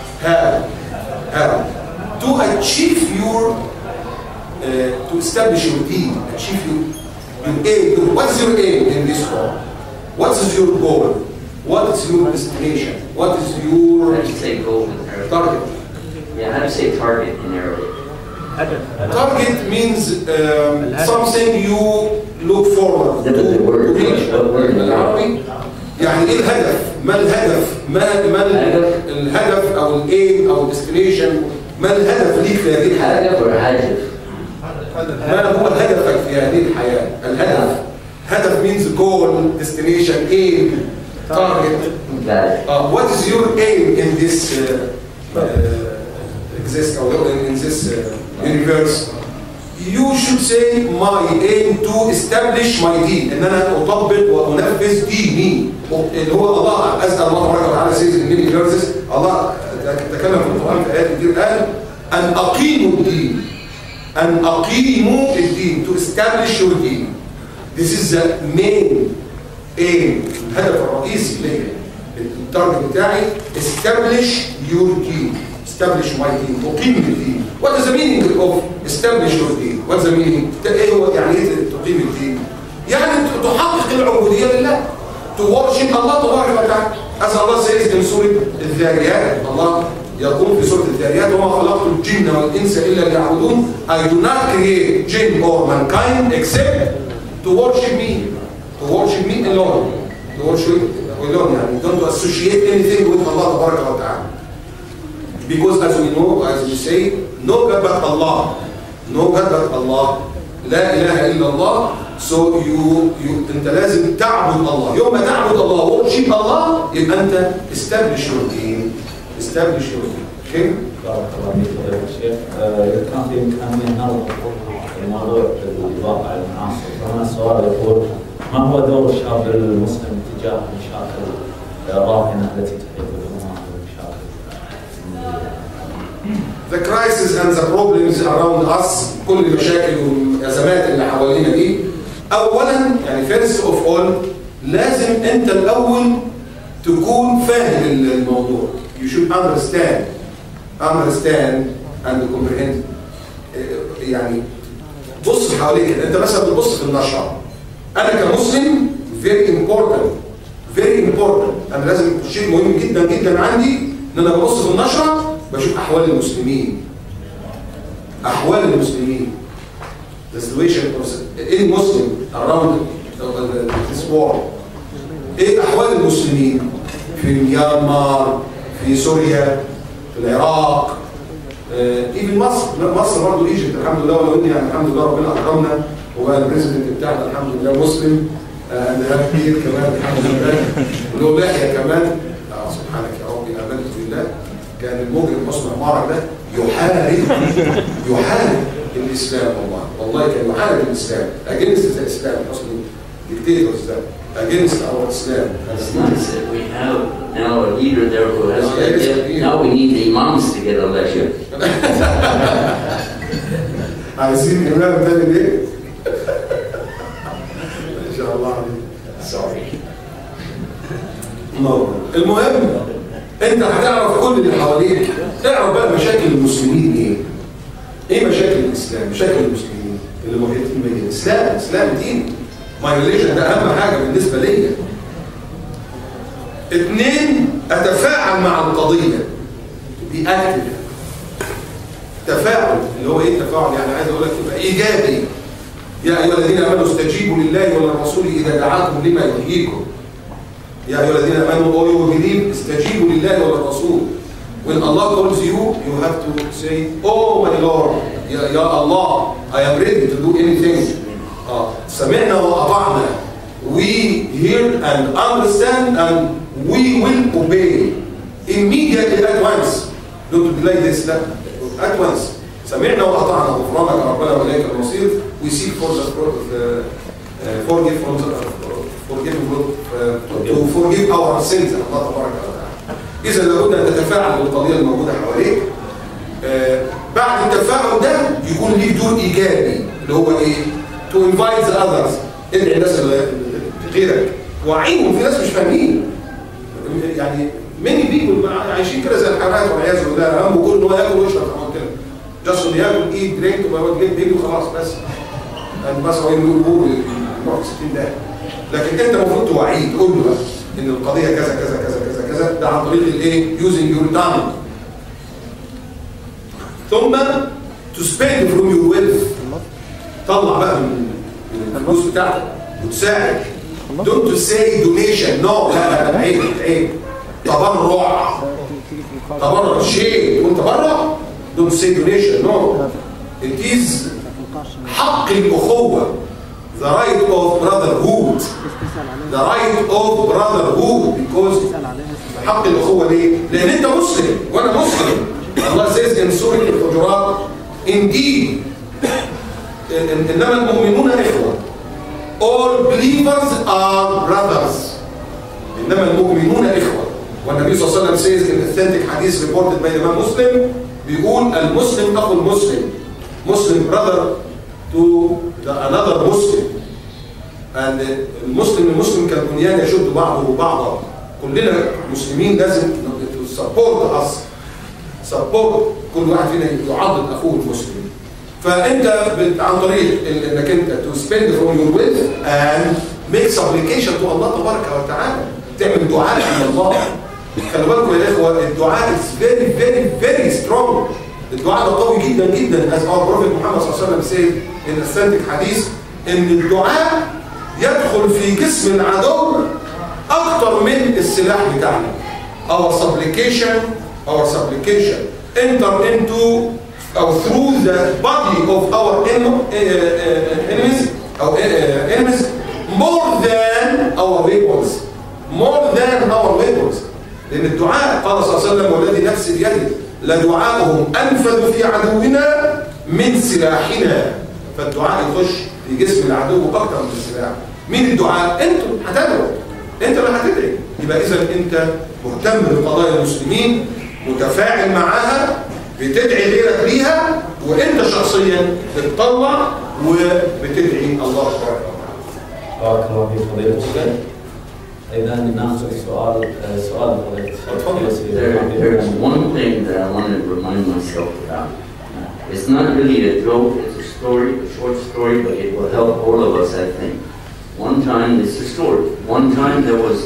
To achieve your, to establish your deed, achieve your aim. What is your aim in this world? What is your goal? What is your destination? What is your How do you say goal in Arabic? target? Yeah, how do you say target in Arabic? Target means something you look forward to reach. يعني ايه الهدف؟ ما الهدف؟ ما الهدف او الايم او الديستنيشن؟ ما الهدف ليك في هذه الحياه؟ هدف ولا هدف؟ ما هو هدفك في هذه الحياه؟ الهدف. هدف means goal, destination, aim, target. What is your aim in this in this universe? You should say my aim to establish my deen، ان انا اطبق وانفذ ديني اللي هو الله. اسال الله تبارك وتعالى سيد الميني فيرسز، الله تكلم في القران في ايات كتير قال ان اقيموا الدين، ان اقيموا الدين to establish your deen. This is the main aim، الهدف الرئيسي ليا، التارجت بتاعي establish your deen، establish my deen، اقيم الدين. What is the meaning of establish your deen? What's the meaning؟ ايه هو يعني ايه تقيم الدين؟ يعني تحقق العبودية لله. To worship الله تبارك وتعالى. As Allah says in سورة الذاريات، الله يقول في سورة الذاريات وما خلقت الجن والإنس إلا ليعبدون. I do not create jinn or mankind except to worship me. To worship me alone. To worship alone يعني don't associate anything with Allah تبارك وتعالى. Because as we know, as we say, no God but Allah. No God but Allah. لا إله إلا الله. So أنت لازم تعبد الله. يوم ما تعبد الله worship الله يبقى أنت establish your deen. Establish your deen. Okay? بارك الله فيك فضيلة الشيخ. إذا كان في إمكانية نربط الموضوع بالواقع المعاصر، فهنا السؤال يقول ما هو دور الشاب المسلم تجاه المشاكل الراهنة التي تحيط بالأمة والمشاكل؟ The the crisis and the problems around us، كل المشاكل والأزمات اللي حوالينا دي، أولا يعني first of all لازم أنت الأول تكون فاهم الموضوع. You should understand and comprehend. يعني بص حواليك، أنت مثلا بتبص في النشرة، أنا كمسلم very important أنا لازم شيء مهم جدا جدا عندي إن أنا ببص في النشرة بشوف أحوال المسلمين. The situation of any Muslim around this world. إيه أحوال المسلمين في ميانمار، في سوريا، في العراق، even مصر برضه ايجيبت الحمد لله، ولو اني يعني الحمد لله ربنا اكرمنا وبقى البريزيدنت بتاعنا الحمد لله مسلم، انا كبير كمان الحمد لله، وله لحيه كمان. سبحانك يا ربي امنت بالله. كان المجرم حسني مبارك ده يحارب الاسلام، والله كان يحارب الاسلام against الاسلام. حسني dictators ده against our Islam. That's nice that we have now a leader there who has now we need the imams to get elected. عايزين إمام تاني ليه؟ إن شاء الله. Sorry. المهم أنت هتعرف كل اللي حواليك، اعرف بقى مشاكل المسلمين إيه؟ إيه مشاكل الإسلام؟ مشاكل المسلمين اللي محيطين بين الإسلام دين. My religion ده أهم حاجة بالنسبة ليا. 2 أتفاعل مع القضية. Be active. تفاعل اللي هو إيه التفاعل؟ يعني عايز أقول لك يبقى إيجابي. يا أيها الذين آمنوا استجيبوا لله وللرسول إذا دعاكم لما يحييكم. يا أيها الذين آمنوا all you believe استجيبوا لله وللرسول. When Allah calls you, you have to say, Oh my Lord, Ya Allah, I am ready to do anything. سمعنا وأطعنا. We hear and understand and we will obey immediately at once. Don't delay this. لا. At once. سمعنا وأطعنا غفرانك ربنا وإليك المصير. We seek for the forgive our sins. الله تبارك وتعالى. إذا لابد أن تتفاعل بالقضية الموجودة حواليك. بعد التفاعل ده يكون ليه دور إيجابي اللي هو إيه؟ to invite the others. ادعي الناس اللي غيرك وعيهم. في ناس مش فاهمين يعني many people عايشين كده زي الحيوانات والعياذ بالله، همه كله ان هو ياكل ويشرب كمان كده، جاست انه ياكل ايت درينك ويقعد بيجي وخلاص بس. يعني بس هو يقول يروح 60 دقيقه، لكن انت المفروض توعيه تقول له بقى ان القضيه كذا كذا كذا كذا كذا، ده عن طريق الايه؟ using your tongue. ثم to spend from your wealth. طلع بقى من الفلوس بتاعتك وتساعد. don't to say donation. no لا عيب. تبرع شيء وانت تبرع. don't say donation. no it is حق الأخوة. the right of brotherhood. because حق الأخوة ليه؟ لأن أنت مسلم وأنا مسلم. Allah says in سورة الحجرات indeed إنما المؤمنون إخوة. all believers are brothers. إنما المؤمنون إخوة. والنبي صلى الله عليه وسلم says in authentic hadith reported by Imam Muslim بيقول المسلم أخو المسلم. Muslim brother to another Muslim. and المسلم كالبنيان يشد بعضه بعضا. كلنا مسلمين لازم support us. support كل واحد فينا يعضد أخوه المسلم. فأنت عن طريق إنك أنت to spend from your wealth and make supplication to الله تبارك وتعالى. تعمل دعاء من الله. خلي بالكم يا إخوة الدعاء is very strong. الدعاء ده قوي جدا جدا. as our Prophet محمد صلى الله عليه وسلم said in authentic حديث إن الدعاء يدخل في جسم العدو أكتر من السلاح بتاعنا. our supplication enter into or through the body of our enemies more than our weapons. لأن الدعاء قال صلى الله عليه وسلم والذي نفسي بيده لدعاؤهم أنفذ في عدونا من سلاحنا. فالدعاء يخش في جسم العدو أكثر من السلاح. مين الدعاء؟ أنتم هتدعوا، أنت اللي هتدعي. يبقى إذا أنت مهتم بقضايا المسلمين، متفاعل معاها، بتدعي غيرك بيها، وانت شخصيا بتطلع وبتدعي الله تبارك وتعالى. بارك الله فيك فضيلة الشيخ. إذا ناخذ سؤال فضيلة الشيخ. There's one thing that I want to remind myself about. It's not really a joke, it's a story, a short story, but it will help all of us, I think. One time, it's a story. One time there was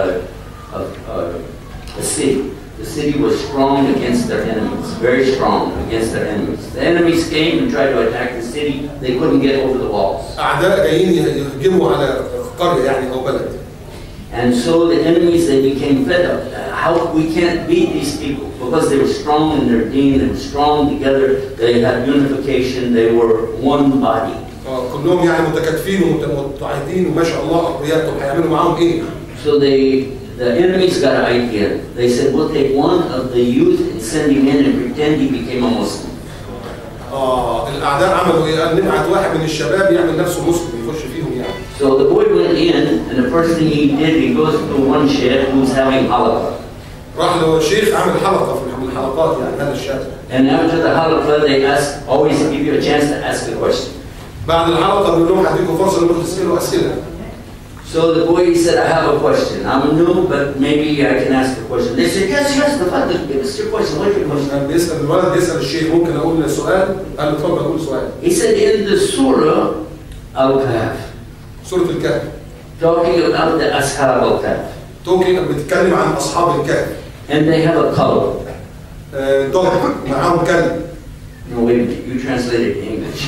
a city. The city was strong against their enemies, very strong against their enemies. The enemies came and tried to attack the city. They couldn't get over the walls. أعداء جايين يهجموا على قرية يعني أو بلد. And so the enemies, they became fed up. How we can't beat these people because they were strong in their deen, they were strong together, they had unification, they were one body. كلهم يعني متكاتفين ومتعاهدين وما شاء الله أقوياء. طب هيعملوا معاهم إيه؟ So the enemies got an idea. They said, we'll take one of the youth and send him in and pretend he became a Muslim. الأعداء عملوا إيه؟ قال نبعت واحد من الشباب يعمل نفسه مسلم يخش فيهم يعني. So the boy went in, and the first thing he did, he goes to one sheikh who's having halaqah. راح له شيخ عمل حلقة من الحلقات يعني هذا الشاب. And after the halaqah, they always give you a chance to ask a question. بعد الحلقة بيقول لهم هديكم فرصة إنكم تسألوا أسئلة. So the boy said, I have a question. I'm new, but maybe I can ask a question. They said, yes, تفضل, give us your question. What's your question? بيسأل الولد بيسأل الشيخ ممكن أقول سؤال؟ قال له اتفضل قول سؤال. He said, in the surah Al-Kahf, سورة الكهف. talking about the Ashab Al-Kahf. بتتكلم عن أصحاب الكهف. And they have a color. ضغط معاهم كلب. No, wait a minute, you translated in English.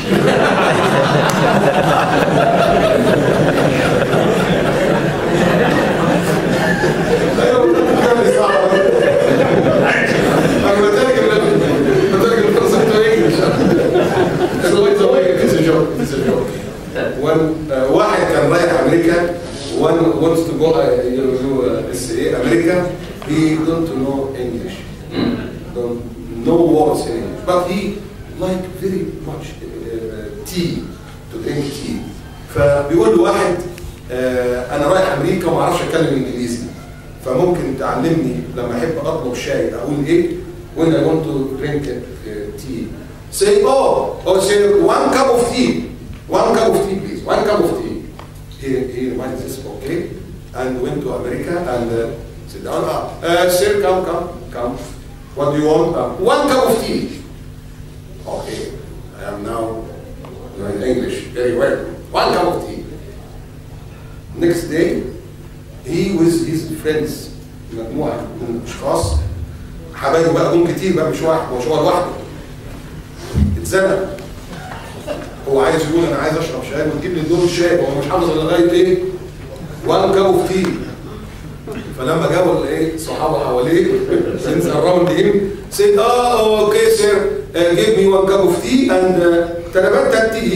واحد كان رايح أمريكا one wants to go America. He don't know English, don't know words in English, but he like very much tea, to drink tea. فبيقول له واحد أنا رايح أمريكا وما أعرفش أتكلم إنجليزي، فممكن تعلمني لما أحب أطلب شاي أقول إيه؟ When I want to drink tea, say say 1 cup of tea, 1 cup of tea please, 1 cup of tea. He reminds this, okay, and went to America and said, sir, come. What do you want? 1 cup of tea. Okay, I am now in English very well. 1 cup of tea. Next day, he with his friends, مجموعة من أشخاص حبايبه بقى جم كتير بقى مش واحد، مش هو لوحده. اتزنق. هو عايز يقول انا عايز اشرب شاي وتجيب لي دور الشاي، هو مش حافظ لغايه ايه؟ 1 cup of tea. فلما جابوا الايه صحابه حواليه since around him said okay sir give me 1 cup of tea and تربت tea.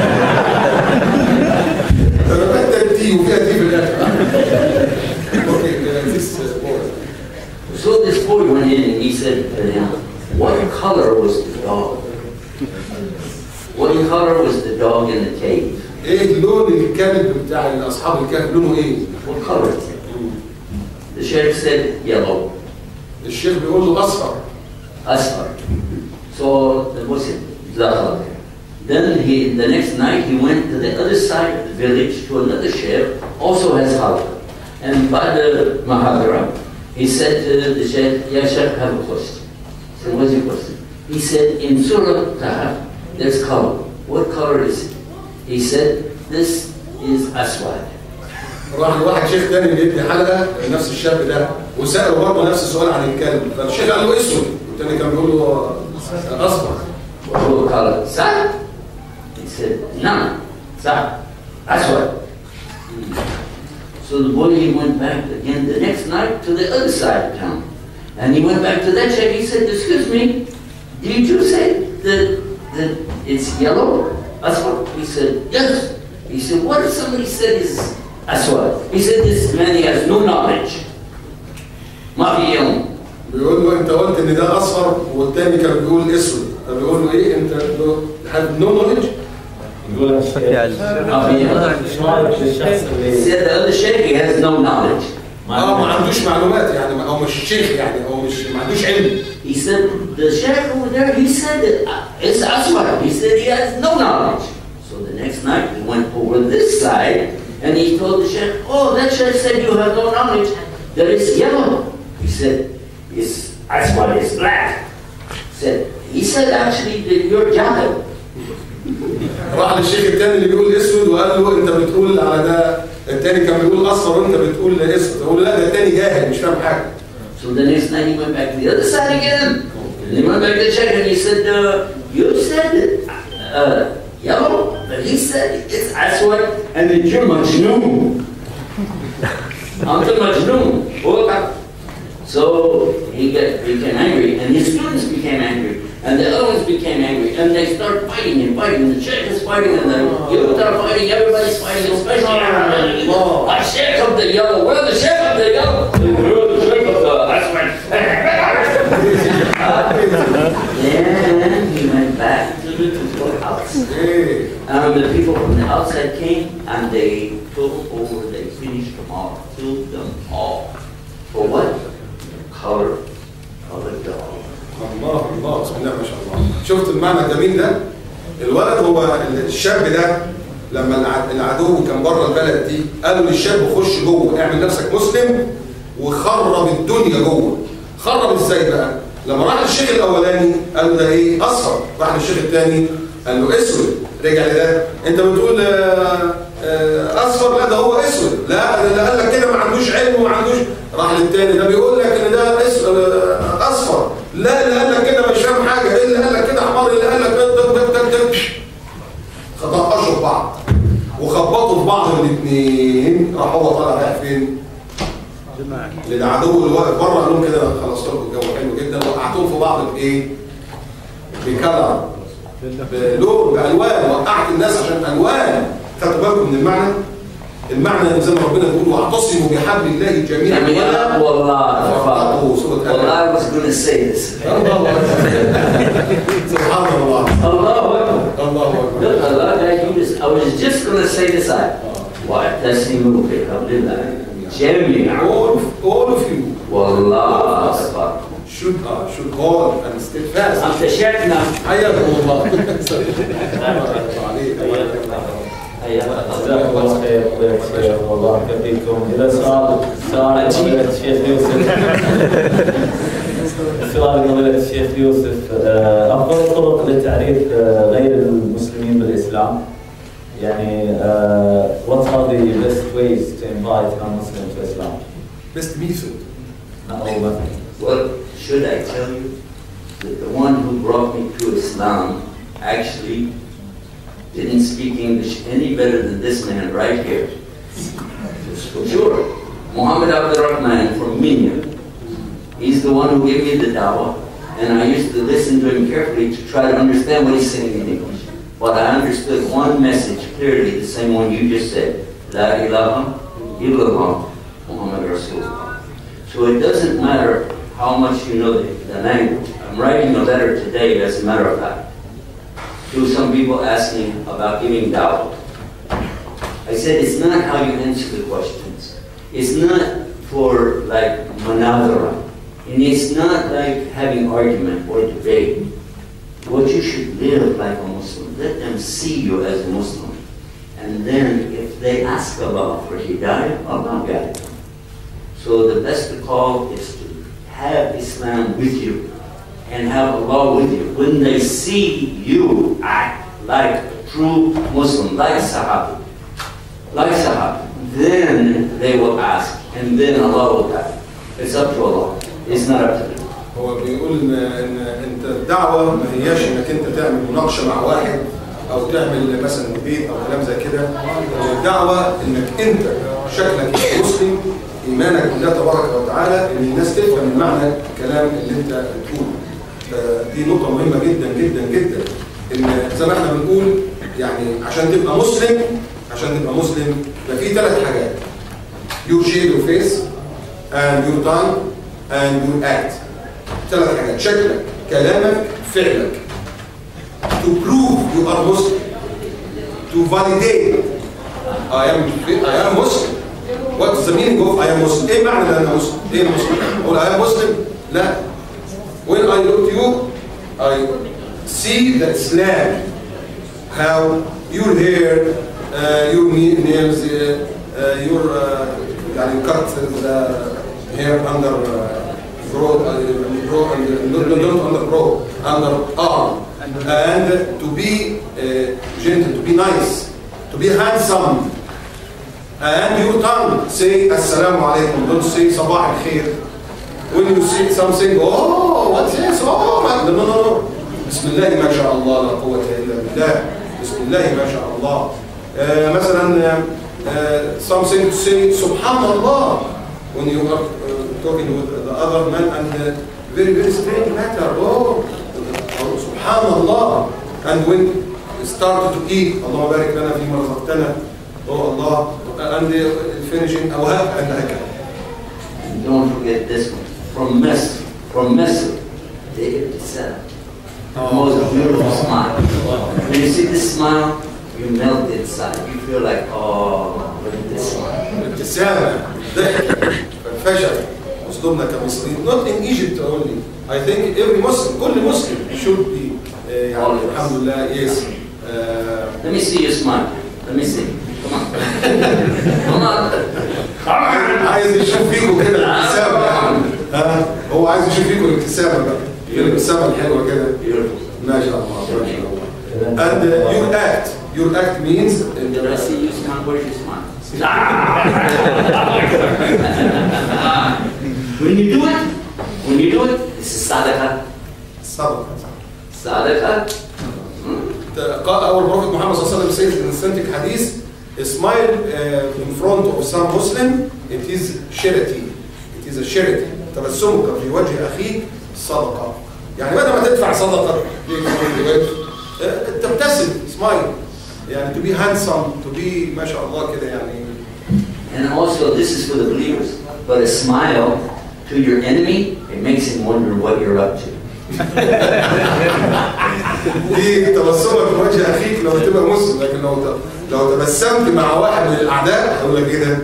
تربت tea وفيها tea في الاخر. Okay, this boy. So this boy went in and he said to him, what color was the dog? What color was the dog in the cave? ايه لون الكلب بتاع اصحاب الكهف لونه ايه؟ What color? The sheriff said yellow. الشيخ بيقول له اصفر. Asfar. So the Muslim, then the next night he went to the other side of the village to another sheikh, also has halqa. And by the mahadra, he said to the sheikh, Ya sheikh, I have a question. So what's your question? He said, in Surah Kahf, there's color. What color is it? He said, this is aswad. راح لواحد شيخ تاني بيدي حلقه نفس الشاب ده وساله برضه نفس السؤال عن الكلب، فالشيخ قال له اسود والتاني كان بيقول له اصفر. What color? صح؟ He said, نعم صح aswad. So the boy he went back again the next night to the other side of town, and he went back to that sheikh. He said, excuse me, did you say that it's yellow, aswad? He said, yes. He said, what if somebody said it's aswad? He said, this man he has no knowledge. ما في يوم. بيقول له انت قلت ان ده اصفر والتاني كان بيقول اسود، فبيقول له ايه انت have no knowledge؟ يقول ما في يوم. He said the other sheikh he has no knowledge. ما عندوش معلومات يعني، او مش شيخ يعني، او مش ما عندوش علم. He said the sheikh over there, he said it's aswad. He said he has no knowledge. So the next night he went over this side and he told the sheikh, oh, that sheikh said you have no knowledge, that it's yellow. He said it's aswad, it's black. He said actually that you're jahil. راح للشيخ الثاني اللي بيقول اسود وقال له انت بتقول على ده، الثاني كان بيقول اصفر وانت بتقول اسود، يقول لا ده الثاني جاهل مش فاهم حاجه. So the next night he went back to the other side again. And he went back to check and he said, you said yellow, but he said it's aswad and that you're majnoon. Uncle Majnoon. So he became angry and his students became angry. And the other ones became angry, and they started fighting and fighting. The sheikh is fighting, and the youth are fighting. Everybody's fighting, especially the sheikh of the yellow. Where's the sheikh of the yellow? Where's the sheikh of the aswad? Then he went back to the house, and the people from the outside came, and they took over. They finished them all, killed them all. For what? Color of the dog. الله بسم الله ما شاء الله. شفت المعنى الجميل ده؟ الولد هو الشاب ده لما العدو كان بره البلد دي قالوا للشاب خش جوه اعمل نفسك مسلم وخرب الدنيا جوه. خرب ازاي بقى؟ لما راح للشيخ الاولاني قال له ده ايه؟ اصفر. راح للشيخ الثاني قال له اسود. رجع لده انت بتقول اصفر، لا ده هو اسود. لا اللي قال لك كده ما عندوش علم وما عندوش. راح للثاني ده بيقول لك ان ده اصفر، لا اللي قال لك كده مش فاهم حاجه، ايه اللي قال لك كده حمار، اللي قال لك خطقشوا في بعض وخبطوا في بعض الاثنين. راح هو طالع رايح فين؟ للعدو اللي واقف بره. قال لهم كده خلصت لكم الجو حلو جدا، وقعتهم في بعض بايه؟ بكلر، بلون، بالوان. وقعت الناس عشان الوان. خدتوا بالكم من المعنى؟ المعنى زي ما ربنا بيقول واعتصموا بحبل الله جميعا ولا والله I was going to say this. سبحان الله. الله أكبر. I was just going to say this ayah. واعتصموا بحبل الله جميعا. All of you. والله should hold and steadfast. أنت شيخنا. حياكم الله. جزاكم الله خير شيخ وبارك فيكم. إذا سؤال الشيخ يوسف سؤال قضية الشيخ يوسف، أفضل الطرق لتعريف غير المسلمين بالإسلام؟ يعني what are the best ways to invite non-Muslims to Islam? Best method. Not all methods. Well, should I tell you that the one who brought me to Islam actually didn't speak English any better than this man right here. For sure. Muhammad Abdul Rahman from Minya. He's the one who gave me the dawah, and I used to listen to him carefully to try to understand what he's saying in English. But I understood one message clearly, the same one you just said. La ilaha illallah Muhammad Rasulullah. So it doesn't matter how much you know the language. I'm writing a letter today, as a matter of fact, to some people asking about giving dawah. I said it's not how you answer the questions. It's not for like manadara. And it's not like having argument or debate. What you should live like a Muslim. Let them see you as a Muslim. And then if they ask Allah for hidayah, Allah guide them. So the best call is to have Islam with you and have Allah with you. When they see you act like a true Muslim, like Sahabi, then they will ask, and then Allah will guide. It's up to Allah. It's not up to them. هو بيقول ان انت الدعوه ما هياش انك انت تعمل مناقشه مع واحد او تعمل مثلا بيت او كلام زي كده. الدعوه انك انت شكلك مسلم، ايمانك بالله تبارك وتعالى، ان الناس تفهم المعنى الكلام اللي انت بتقوله. دي نقطه مهمه جدا جدا جدا. ان زي ما احنا بنقول يعني عشان تبقى مسلم يبقى في 3 حاجات. You shave your face and your tongue and your act. 3 حاجات: شكلك، كلامك، فعلك. To prove you are Muslim. To validate I am Muslim. What's the meaning of I am Muslim? إيه معنى أنا مسلم؟ إيه مسلم؟ أقول I am Muslim؟ لا. When I look at you, I see the Islam, how your hair, your nails, your you cut the hair under grow and not under grow, under arm, and to be gentle, to be nice, to be handsome, and your tongue say Assalamu alaikum, don't say Sabah al-Khair. When you see something, oh, what's this? Oh, no. Bismillah ma sha Allah, la quwwata illa billah. Bismillah ma sha Allah. مثلا something to say Subhanallah when you are talking with the other man and very, very strange matter. Oh, Subhanallah. And when you start to eat, Allah barik lana fi ma razaqtana. Oh Allah. And finishing awhab and haka. Don't forget this one. From Misr, the Ibtisam. The most beautiful smile. When you see this smile, you melt inside. You feel like, oh, look at this smile. ابتسامة ضحك فشل أسلوبنا كمصريين. Not in Egypt only. I think every Muslim, كل مسلم should be يعني الحمد لله. Yes. Let me see your smile. Let me see. Come on. Come on. عايز يشوف فيكم كده الابتسامة يعني. هو عايز يشوف فيكم الابتسامة بقى. الابتسامة الحلوة كده. ما شاء الله. ما شاء الله. And your act means. Did I see you smile? Where's your smile? When you do it, this is sadaqah. Sadaqah. Our Prophet Muhammad sallallahu alaihi wasallam says in authentic hadith, a smile in front of some Muslim, it is charity. It is a charity. تبسمك في وجه أخيك صدقة. يعني بدل ما تدفع صدقة تبتسم smile. يعني to be handsome, to be ما شاء الله كده يعني. And also this is for the believers. But a smile to your enemy, it makes him wonder what you're up to. دي تبسمك في وجه أخيك لو تبقى مسلم، لكن لو تبسمت مع واحد من الأعداء هقول لك إيه ده؟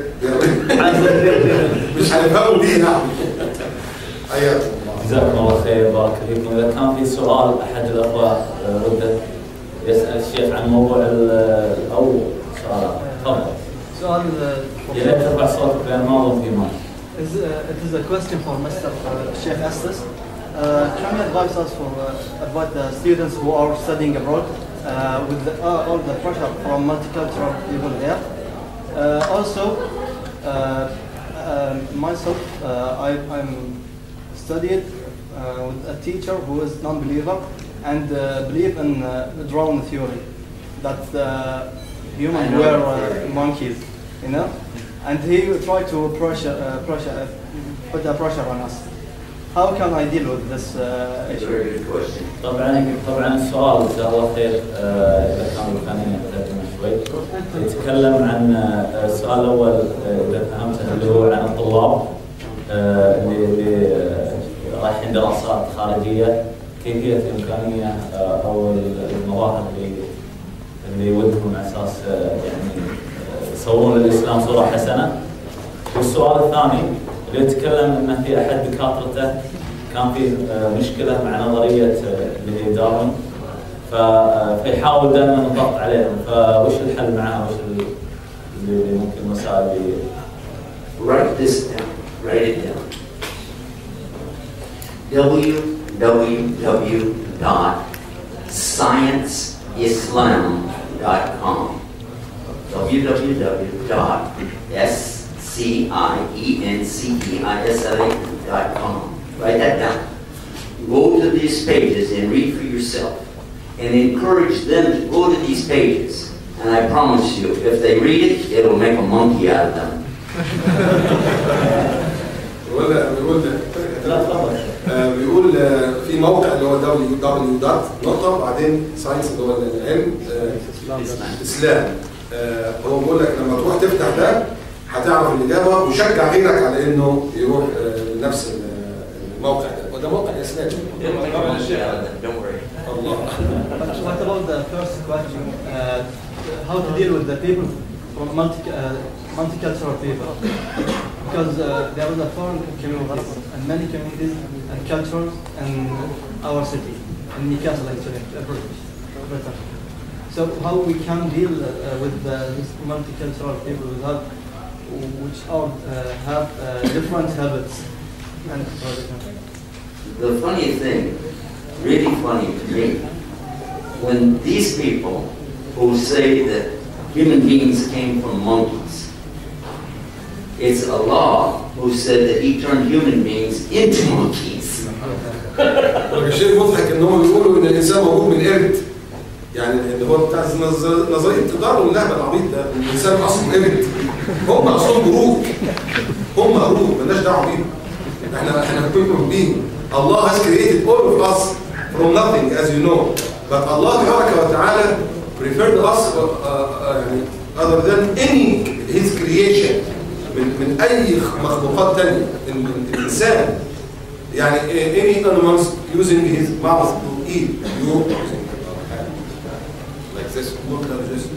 مش هنفهمه بيه نعم. حياكم الله. جزاكم الله خير بارك فيكم. إذا كان في سؤال أحد الأخوة وده يسأل الشيخ عن موضوع أو سؤال تفضل. سؤال يا ريت ترفع صوتك لأن ما أظن في مايك. It is a question for Mr. Sheikh Estes. Can you advise us about the students who are studying abroad with all the pressure from multicultural people there? Also, myself, I'm studied with a teacher who is non-believer and believe in drone theory that humans were monkeys, you know, and he tried to put a pressure on us. How can I deal with this issue? Very good question. طبعا السؤال جزاه الله خير اذا كان بامكاننا نترجمه شوي. يتكلم عن السؤال الاول اذا فهمته اللي هو عن الطلاب اللي رايحين دراسات خارجيه، كيفيه الامكانيه او المظاهر اللي ودهم على اساس يعني يصورون للاسلام صوره حسنه. والسؤال الثاني اللي يتكلم انه في احد دكاترته كان في مشكله مع نظريه اللي هي داروين، فيحاول دائما الضغط عليهم، فوش الحل معها؟ وش اللي ممكن مسائل Write this down. Write it down. www.scienceislam.com. www.scienceislam.com. Write that down. Go to these pages and read for yourself. And encourage them to go to these pages. And I promise you, if they read it, it'll make a monkey out of them. بيقول في موقع اللي هو www. بعدين ساينس اللي هو العلم الاسلام. هو بيقول لك لما تروح تفتح ده هتعرف الاجابه وشجع غيرك على انه يروح نفس الموقع ده، وده موقع اسلامي. Don't worry. الله. What about the first question? How to deal with the people from multicultural people, because there is a foreign communities and many communities and cultures in our city, in Newcastle actually, Britain. So how we can deal with these multicultural people without, which are have different habits and traditions? The funny thing, really funny to me, when these people who say that human beings came from monkeys, it's Allah who said that He turned human beings into monkeys. الشيء المضحك ان هم بيقولوا ان الانسان موجود من قرد، يعني اللي هو بتاع نظريه التجاره واللعب العبيط ده، ان الانسان اصله قرد. هم اصلهم قرود، هم قرود مالناش دعوه بيهم. احنا كلنا being. Allah has created all of us from nothing, as you know. But Allah تبارك وتعالى preferred us other than any His creation من أي مخلوقات تانية. الإنسان يعني any animals using his mouth to eat.